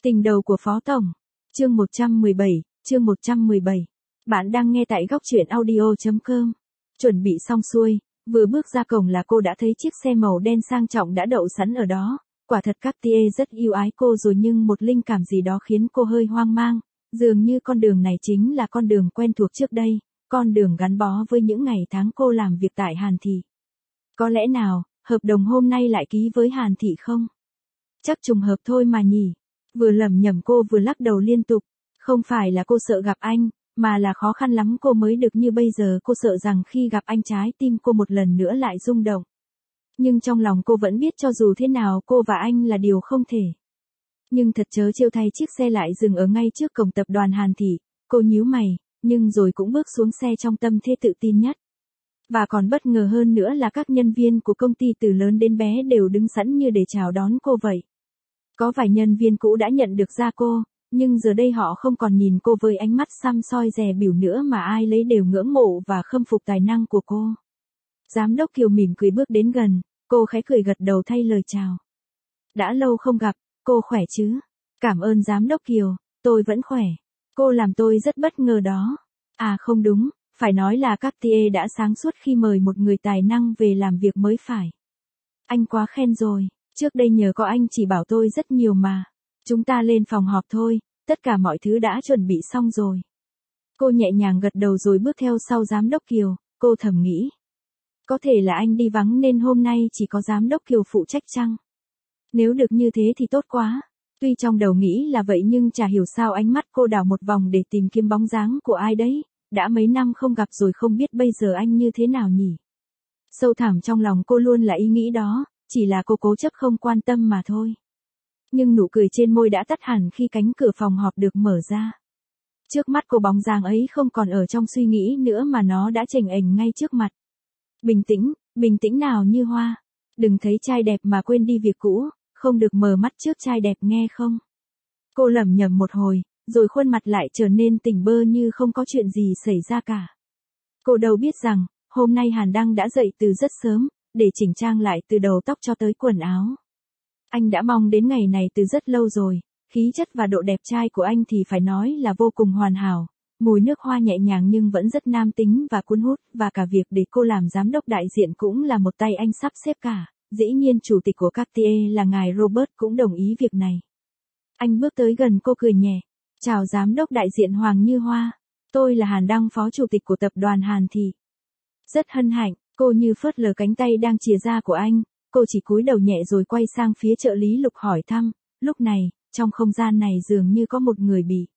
Tình đầu của Phó Tổng. Chương 117, chương 117. Bạn đang nghe tại góc truyện audio.com. Chuẩn bị xong xuôi, vừa bước ra cổng là cô đã thấy chiếc xe màu đen sang trọng đã đậu sẵn ở đó. Quả thật Cartier rất yêu ái cô rồi, nhưng một linh cảm gì đó khiến cô hơi hoang mang. Dường như con đường này chính là con đường quen thuộc trước đây, con đường gắn bó với những ngày tháng cô làm việc tại Hàn Thị. Có lẽ nào, hợp đồng hôm nay lại ký với Hàn Thị không? Chắc trùng hợp thôi mà nhỉ. Vừa lẩm nhẩm cô vừa lắc đầu liên tục. Không phải là cô sợ gặp anh, mà là khó khăn lắm cô mới được như bây giờ. Cô sợ rằng khi gặp anh trái tim cô một lần nữa lại rung động. Nhưng trong lòng cô vẫn biết cho dù thế nào cô và anh là điều không thể. Nhưng thật trớ trêu thay, chiếc xe lại dừng ở ngay trước cổng tập đoàn Hàn Thị. Cô nhíu mày, nhưng rồi cũng bước xuống xe trong tâm thế tự tin nhất. Và còn bất ngờ hơn nữa là các nhân viên của công ty từ lớn đến bé đều đứng sẵn như để chào đón cô vậy. Có vài nhân viên cũ đã nhận được ra cô, nhưng giờ đây họ không còn nhìn cô với ánh mắt săm soi dè bỉu nữa, mà ai lấy đều ngưỡng mộ và khâm phục tài năng của cô. Giám đốc Kiều mỉm cười bước đến gần, cô khẽ cười gật đầu thay lời chào. Đã lâu không gặp, cô khỏe chứ? Cảm ơn giám đốc Kiều, tôi vẫn khỏe. Cô làm tôi rất bất ngờ đó. À không đúng, phải nói là Cartier đã sáng suốt khi mời một người tài năng về làm việc mới phải. Anh quá khen rồi. Trước đây nhờ có anh chỉ bảo tôi rất nhiều mà. Chúng ta lên phòng họp thôi, tất cả mọi thứ đã chuẩn bị xong rồi. Cô nhẹ nhàng gật đầu rồi bước theo sau giám đốc Kiều, cô thầm nghĩ. Có thể là anh đi vắng nên hôm nay chỉ có giám đốc Kiều phụ trách chăng? Nếu được như thế thì tốt quá. Tuy trong đầu nghĩ là vậy nhưng chả hiểu sao ánh mắt cô đảo một vòng để tìm kiếm bóng dáng của ai đấy. Đã mấy năm không gặp rồi, không biết bây giờ anh như thế nào nhỉ? Sâu thẳm trong lòng cô luôn là ý nghĩ đó. Chỉ là cô cố chấp không quan tâm mà thôi. Nhưng nụ cười trên môi đã tắt hẳn khi cánh cửa phòng họp được mở ra. Trước mắt cô bóng dáng ấy không còn ở trong suy nghĩ nữa mà nó đã chềnh ềnh ngay trước mặt. Bình tĩnh nào Như Hoa. Đừng thấy trai đẹp mà quên đi việc cũ, không được mờ mắt trước trai đẹp nghe không? Cô lẩm nhẩm một hồi, rồi khuôn mặt lại trở nên tỉnh bơ như không có chuyện gì xảy ra cả. Cô đâu biết rằng, hôm nay Hàn Đăng đã dậy từ rất sớm, để chỉnh trang lại từ đầu tóc cho tới quần áo. Anh đã mong đến ngày này từ rất lâu rồi, khí chất và độ đẹp trai của anh thì phải nói là vô cùng hoàn hảo, mùi nước hoa nhẹ nhàng nhưng vẫn rất nam tính và cuốn hút, và cả việc để cô làm giám đốc đại diện cũng là một tay anh sắp xếp cả. Dĩ nhiên chủ tịch của Cartier là ngài Robert cũng đồng ý việc này. Anh bước tới gần cô cười nhẹ, chào giám đốc đại diện Hoàng Như Hoa, tôi là Hàn Đăng, phó chủ tịch của tập đoàn Hàn Thị. Rất hân hạnh. Cô như phớt lờ cánh tay đang chìa ra của anh, cô chỉ cúi đầu nhẹ rồi quay sang phía trợ lý Lục hỏi thăm. Lúc này, trong không gian này dường như có một người bị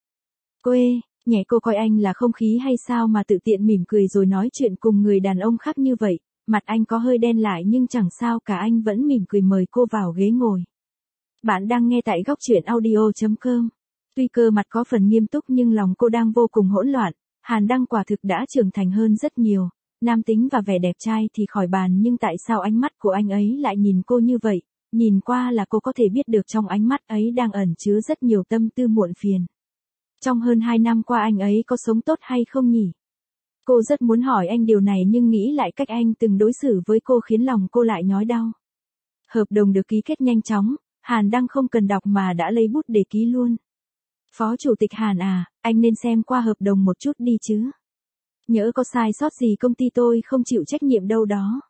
nhẹ. Cô coi anh là không khí hay sao mà tự tiện mỉm cười rồi nói chuyện cùng người đàn ông khác như vậy. Mặt anh có hơi đen lại nhưng chẳng sao cả, anh vẫn mỉm cười mời cô vào ghế ngồi. Bạn đang nghe tại góc truyện audio.com. Tuy cơ mặt có phần nghiêm túc nhưng lòng cô đang vô cùng hỗn loạn. Hàn Đăng quả thực đã trưởng thành hơn rất nhiều. Nam tính và vẻ đẹp trai thì khỏi bàn, nhưng tại sao ánh mắt của anh ấy lại nhìn cô như vậy? Nhìn qua là cô có thể biết được trong ánh mắt ấy đang ẩn chứa rất nhiều tâm tư muộn phiền. Trong hơn 2 năm qua anh ấy có sống tốt hay không nhỉ? Cô rất muốn hỏi anh điều này nhưng nghĩ lại cách anh từng đối xử với cô khiến lòng cô lại nhói đau. Hợp đồng được ký kết nhanh chóng, Hàn Đăng không cần đọc mà đã lấy bút để ký luôn. Phó chủ tịch Hàn à, anh nên xem qua hợp đồng một chút đi chứ. Nhỡ có sai sót gì công ty tôi không chịu trách nhiệm đâu đó.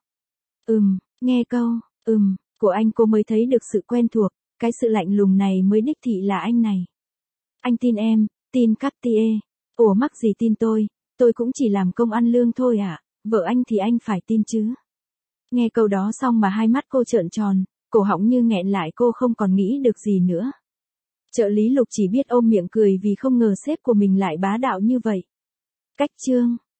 Nghe câu, của anh cô mới thấy được sự quen thuộc, cái sự lạnh lùng này mới đích thị là anh này. Anh tin em, tin Cartier. Ủa mắc gì tin tôi cũng chỉ làm công ăn lương thôi ạ, vợ anh thì anh phải tin chứ. Nghe câu đó xong mà hai mắt cô trợn tròn, cổ họng như nghẹn lại, cô không còn nghĩ được gì nữa. Trợ lý Lục chỉ biết ôm miệng cười vì không ngờ sếp của mình lại bá đạo như vậy. Cách chương